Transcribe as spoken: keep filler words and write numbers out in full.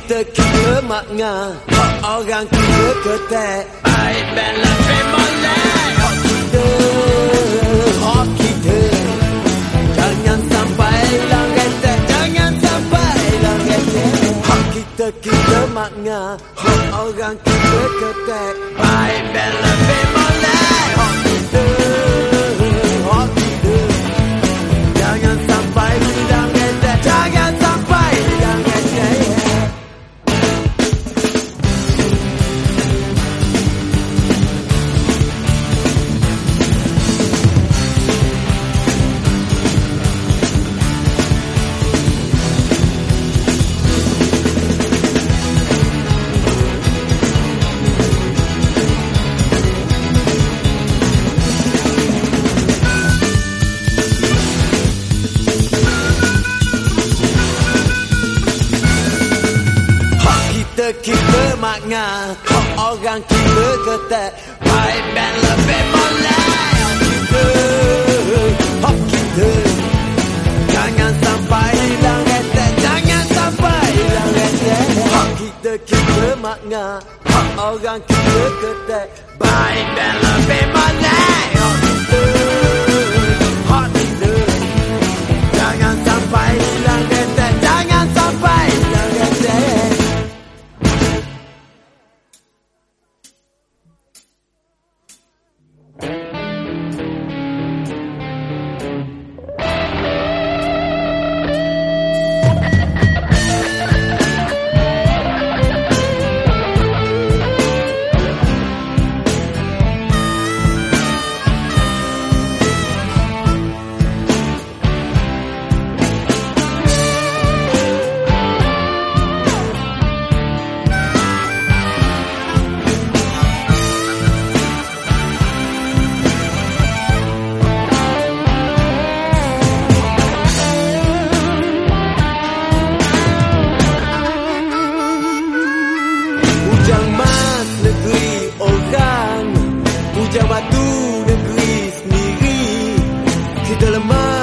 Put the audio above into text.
kita kira makna, orang kira ketek, baik dan lebih molek. Hak kita, hak kita, jangan sampai hilang retek, jangan sampai hilang retek. Hak kita kira makna, orang kira ketek, baik dan lebih molek. Hak kita, hak kita, jangan sampai hilang retek, jangan sampai hilang retek. Kita makna, orang kita ketek, baik dan lebih molek. Kita, hak kita, jangan sampai hilang retek, jangan sampai hilang retek. Hak kita, kita makna, orang kita ketek, baik dan lebih molek. Hak kita, hak kita, jangan sampai hilang retek, jangan sampai hilang retek. Bujang mas negeri orang, bujang batu negeri sendiri. Kita lemah